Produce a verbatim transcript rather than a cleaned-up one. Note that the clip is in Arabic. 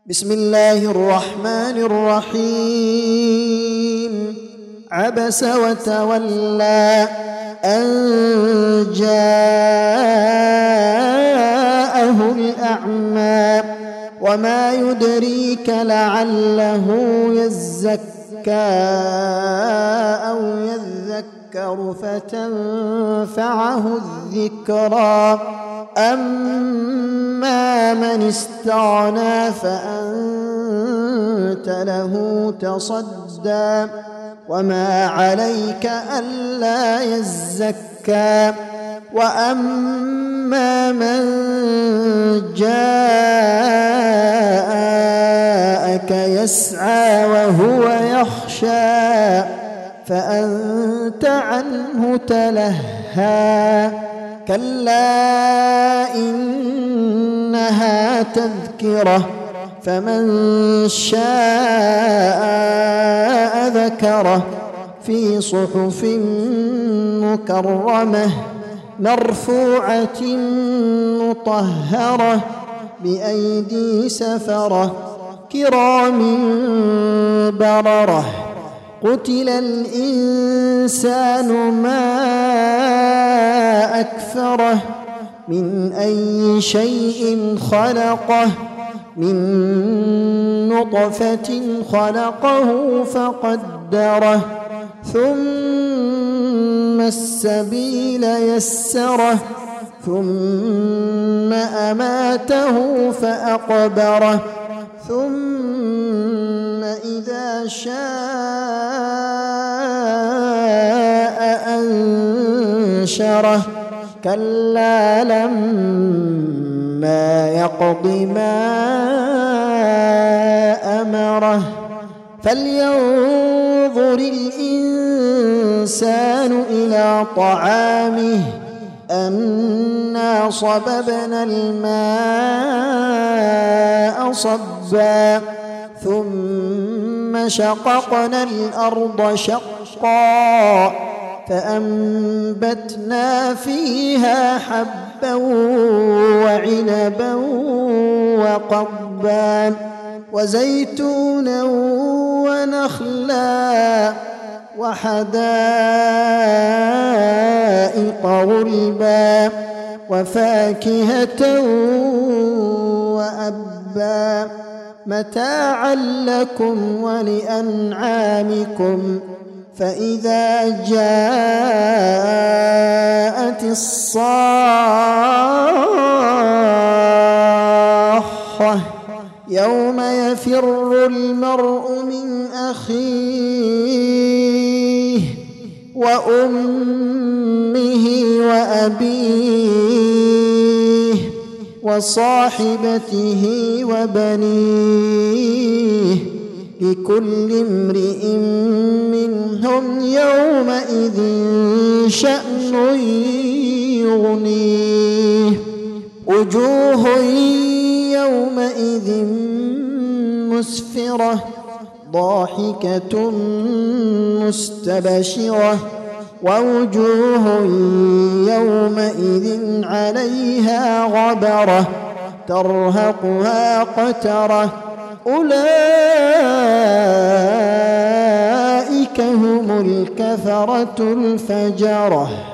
بسم الله الرحمن الرحيم. عبس وتولى أن جاءه الأعمى وما يدريك لعله يزكى أو يذكر فتنفعه الذكرى. أما من استغنى فأنت له تصدى وما عليك ألا يزكى. وأما من جاءك يسعى وهو يخشى فأنت عنه تلهى. كلا إنها تذكرة فمن شاء ذكره في صحف مكرمة مرفوعة مطهرة بأيدي سفرة كرام بررة. قتل الإنسان ما أكفره من أي شيء خلقه من نطفة خلقه فقدره ثم السبيل يسره ثم أماته فأقبره ثم إذا شاء أنشره. كلا لما يقض ما أمره. فلينظر الإنسان إلى طعامه أنا صببنا الماء صبا ثم شققنا الأرض شقا فأنبتنا فيها حبا وعنبا وقضبا وزيتونا ونخلا وحدائق غلبا وفاكهة وأبا متاعا لكم ولأنعامكم. فإذا جاءت الصاخة يوم يفر المرء من أخيه وأمه وأبيه وصاحبته وبنيه لكل امرئ منهم يومئذ شأن يغنيه. وجوه يومئذ مسفرة ضاحكة مستبشرة ووجوه يومئذ عليها غبرة ترهقها قترة أولئك هم الكفرة الفجرة.